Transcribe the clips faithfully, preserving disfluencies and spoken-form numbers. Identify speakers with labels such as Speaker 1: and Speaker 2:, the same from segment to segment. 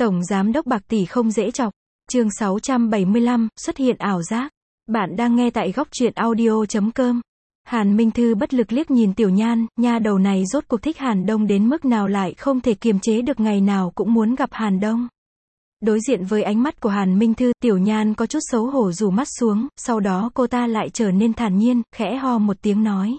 Speaker 1: Tổng giám đốc bạc tỷ không dễ chọc. Chương sáu trăm bảy mươi lăm, xuất hiện ảo giác. Bạn đang nghe tại góc truyện audio chấm com. Hàn Minh Thư bất lực liếc nhìn Tiểu Nhan, nha đầu này rốt cuộc thích Hàn Đông đến mức nào lại không thể kiềm chế được, ngày nào cũng muốn gặp Hàn Đông. Đối diện với ánh mắt của Hàn Minh Thư, Tiểu Nhan có chút xấu hổ rủ mắt xuống, sau đó cô ta lại trở nên thản nhiên, khẽ ho một tiếng nói.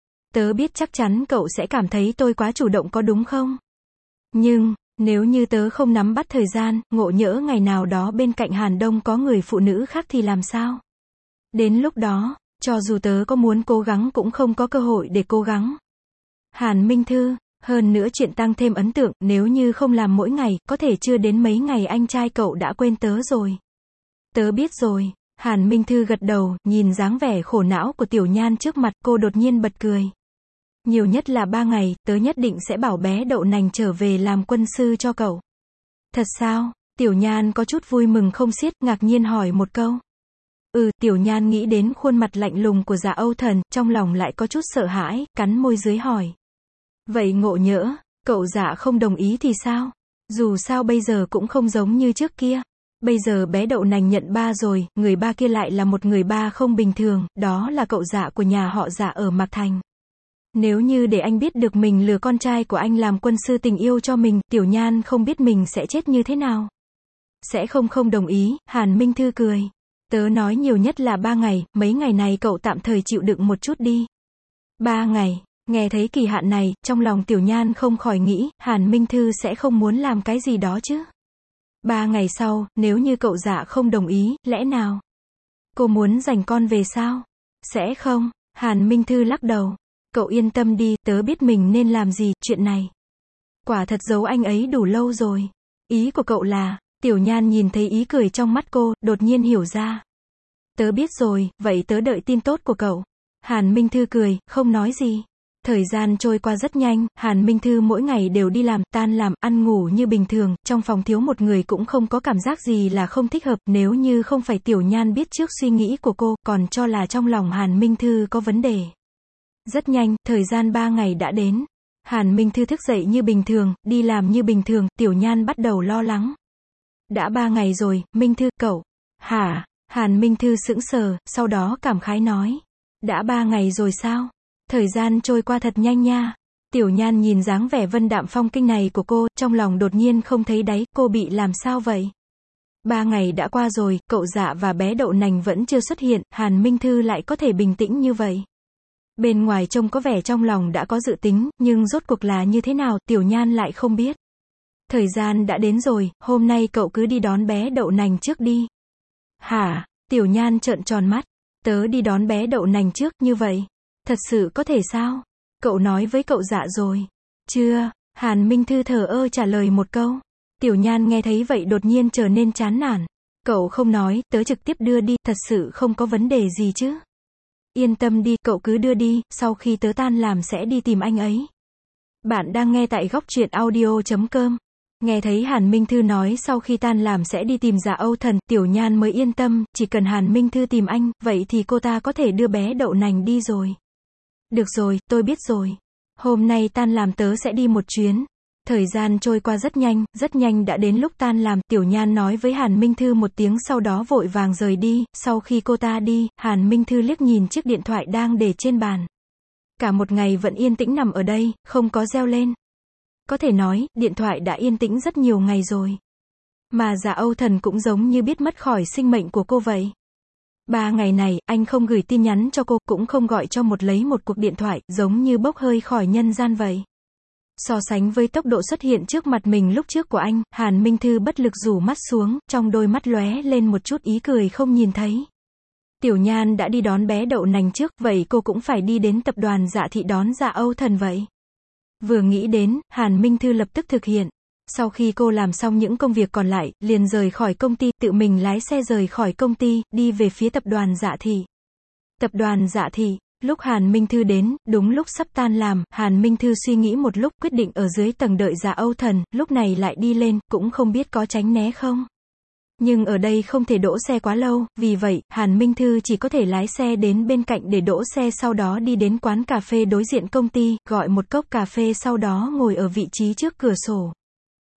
Speaker 1: Tớ biết chắc chắn cậu sẽ cảm thấy tôi quá chủ động có đúng không? Nhưng, nếu như tớ không nắm bắt thời gian, ngộ nhỡ ngày nào đó bên cạnh Hàn Đông có người phụ nữ khác thì làm sao? Đến lúc đó, cho dù tớ có muốn cố gắng cũng không có cơ hội để cố gắng. Hàn Minh Thư, hơn nữa chuyện tăng thêm ấn tượng, nếu như không làm mỗi ngày, có thể chưa đến mấy ngày anh trai cậu đã quên tớ rồi. Tớ biết rồi. Hàn Minh Thư gật đầu, nhìn dáng vẻ khổ não của Tiểu Nhan trước mặt, cô đột nhiên bật cười. Nhiều nhất là ba ngày, tớ nhất định sẽ bảo bé đậu nành trở về làm quân sư cho cậu. Thật sao? Tiểu Nhan có chút vui mừng không xiết, ngạc nhiên hỏi một câu. Ừ, Tiểu Nhan nghĩ đến khuôn mặt lạnh lùng của Dạ Âu Thần, trong lòng lại có chút sợ hãi, cắn môi dưới hỏi. Vậy ngộ nhỡ, cậu Dạ không đồng ý thì sao? Dù sao bây giờ cũng không giống như trước kia. Bây giờ bé đậu nành nhận ba rồi, người ba kia lại là một người ba không bình thường, đó là cậu Dạ của nhà họ Dạ ở Mạc Thành. Nếu như để anh biết được mình lừa con trai của anh làm quân sư tình yêu cho mình, Tiểu Nhan không biết mình sẽ chết như thế nào. Sẽ không không đồng ý, Hàn Minh Thư cười. Tớ nói nhiều nhất là ba ngày, mấy ngày này cậu tạm thời chịu đựng một chút đi. Ba ngày, nghe thấy kỳ hạn này, trong lòng Tiểu Nhan không khỏi nghĩ, Hàn Minh Thư sẽ không muốn làm cái gì đó chứ. Ba ngày sau, nếu như cậu Dạ không đồng ý, lẽ nào? Cô muốn giành con về sao? Sẽ không, Hàn Minh Thư lắc đầu. Cậu yên tâm đi, tớ biết mình nên làm gì, chuyện này. Quả thật giấu anh ấy đủ lâu rồi. Ý của cậu là, Tiểu Nhan nhìn thấy ý cười trong mắt cô, đột nhiên hiểu ra. Tớ biết rồi, vậy tớ đợi tin tốt của cậu. Hàn Minh Thư cười, không nói gì. Thời gian trôi qua rất nhanh, Hàn Minh Thư mỗi ngày đều đi làm, tan làm, ăn ngủ như bình thường, trong phòng thiếu một người cũng không có cảm giác gì là không thích hợp, nếu như không phải Tiểu Nhan biết trước suy nghĩ của cô, còn cho là trong lòng Hàn Minh Thư có vấn đề. Rất nhanh, thời gian ba ngày đã đến. Hàn Minh Thư thức dậy như bình thường, đi làm như bình thường, Tiểu Nhan bắt đầu lo lắng. Đã ba ngày rồi, Minh Thư, cậu. Hả? Hàn Minh Thư sững sờ, sau đó cảm khái nói. Đã ba ngày rồi sao? Thời gian trôi qua thật nhanh nha. Tiểu Nhan nhìn dáng vẻ vân đạm phong kinh này của cô, trong lòng đột nhiên không thấy đáy, cô bị làm sao vậy? Ba ngày đã qua rồi, cậu Dạ và bé đậu nành vẫn chưa xuất hiện, Hàn Minh Thư lại có thể bình tĩnh như vậy. Bên ngoài trông có vẻ trong lòng đã có dự tính, nhưng rốt cuộc là như thế nào, Tiểu Nhan lại không biết. Thời gian đã đến rồi, hôm nay cậu cứ đi đón bé đậu nành trước đi. Hả? Tiểu Nhan trợn tròn mắt. Tớ đi đón bé đậu nành trước, như vậy. Thật sự có thể sao? Cậu nói với cậu Dạ rồi. Chưa, Hàn Minh Thư thờ ơ trả lời một câu. Tiểu Nhan nghe thấy vậy đột nhiên trở nên chán nản. Cậu không nói, tớ trực tiếp đưa đi, thật sự không có vấn đề gì chứ. Yên tâm đi, cậu cứ đưa đi, sau khi tớ tan làm sẽ đi tìm anh ấy. Bạn đang nghe tại góc truyện audio chấm com. Nghe thấy Hàn Minh Thư nói sau khi tan làm sẽ đi tìm Dạ Âu Thần, Tiểu Nhan mới yên tâm, chỉ cần Hàn Minh Thư tìm anh, vậy thì cô ta có thể đưa bé đậu nành đi rồi. Được rồi, tôi biết rồi. Hôm nay tan làm tớ sẽ đi một chuyến. Thời gian trôi qua rất nhanh, rất nhanh đã đến lúc tan làm, Tiểu Nhan nói với Hàn Minh Thư một tiếng sau đó vội vàng rời đi, sau khi cô ta đi, Hàn Minh Thư liếc nhìn chiếc điện thoại đang để trên bàn. Cả một ngày vẫn yên tĩnh nằm ở đây, không có reo lên. Có thể nói, điện thoại đã yên tĩnh rất nhiều ngày rồi. Mà Dạ Âu Thần cũng giống như biết mất khỏi sinh mệnh của cô vậy. Ba ngày này, anh không gửi tin nhắn cho cô, cũng không gọi cho một lấy một cuộc điện thoại, giống như bốc hơi khỏi nhân gian vậy. So sánh với tốc độ xuất hiện trước mặt mình lúc trước của anh, Hàn Minh Thư bất lực rủ mắt xuống, trong đôi mắt lóe lên một chút ý cười không nhìn thấy. Tiểu Nhan đã đi đón bé đậu nành trước, vậy cô cũng phải đi đến tập đoàn Dạ Thị đón Dạ Âu Thần vậy. Vừa nghĩ đến, Hàn Minh Thư lập tức thực hiện. Sau khi cô làm xong những công việc còn lại, liền rời khỏi công ty, tự mình lái xe rời khỏi công ty, đi về phía tập đoàn Dạ Thị. Tập đoàn Dạ Thị. Lúc Hàn Minh Thư đến, đúng lúc sắp tan làm, Hàn Minh Thư suy nghĩ một lúc, quyết định ở dưới tầng đợi Dạ Âu Thần, lúc này lại đi lên, cũng không biết có tránh né không. Nhưng ở đây không thể đỗ xe quá lâu, vì vậy, Hàn Minh Thư chỉ có thể lái xe đến bên cạnh để đỗ xe, sau đó đi đến quán cà phê đối diện công ty, gọi một cốc cà phê sau đó ngồi ở vị trí trước cửa sổ.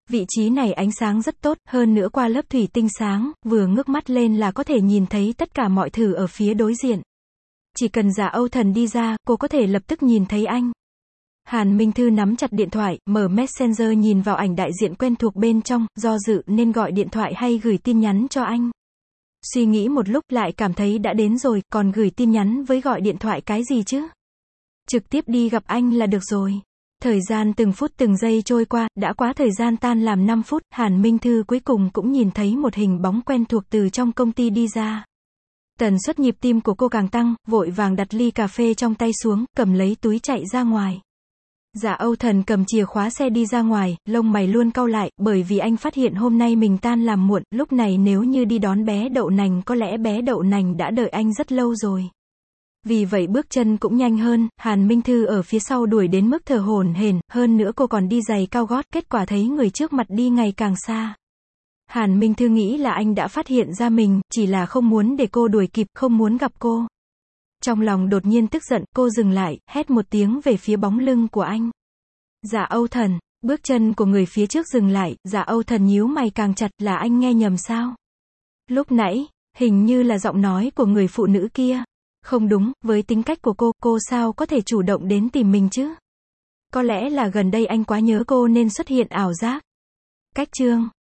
Speaker 1: Vị trí này ánh sáng rất tốt, hơn nữa qua lớp thủy tinh sáng, vừa ngước mắt lên là có thể nhìn thấy tất cả mọi thứ ở phía đối diện. Chỉ cần Dạ Âu Thần đi ra, cô có thể lập tức nhìn thấy anh. Hàn Minh Thư nắm chặt điện thoại, mở Messenger nhìn vào ảnh đại diện quen thuộc bên trong, do dự nên gọi điện thoại hay gửi tin nhắn cho anh. Suy nghĩ một lúc lại cảm thấy đã đến rồi, còn gửi tin nhắn với gọi điện thoại cái gì chứ? Trực tiếp đi gặp anh là được rồi. Thời gian từng phút từng giây trôi qua, đã quá thời gian tan làm năm phút, Hàn Minh Thư cuối cùng cũng nhìn thấy một hình bóng quen thuộc từ trong công ty đi ra. Tần suất nhịp tim của cô càng tăng, vội vàng đặt ly cà phê trong tay xuống, cầm lấy túi chạy ra ngoài. Dạ Âu Thần cầm chìa khóa xe đi ra ngoài, lông mày luôn cau lại, bởi vì anh phát hiện hôm nay mình tan làm muộn, lúc này nếu như đi đón bé Đậu Nành có lẽ bé Đậu Nành đã đợi anh rất lâu rồi. Vì vậy bước chân cũng nhanh hơn, Hàn Minh Thư ở phía sau đuổi đến mức thở hổn hển, hơn nữa cô còn đi giày cao gót, kết quả thấy người trước mặt đi ngày càng xa. Hàn Minh Thư nghĩ là anh đã phát hiện ra mình, chỉ là không muốn để cô đuổi kịp, không muốn gặp cô. Trong lòng đột nhiên tức giận, cô dừng lại, hét một tiếng về phía bóng lưng của anh. Dạ Âu Thần, bước chân của người phía trước dừng lại, Dạ Âu Thần nhíu mày càng chặt, là anh nghe nhầm sao? Lúc nãy, hình như là giọng nói của người phụ nữ kia. Không đúng, với tính cách của cô, cô sao có thể chủ động đến tìm mình chứ? Có lẽ là gần đây anh quá nhớ cô nên xuất hiện ảo giác. Cách chương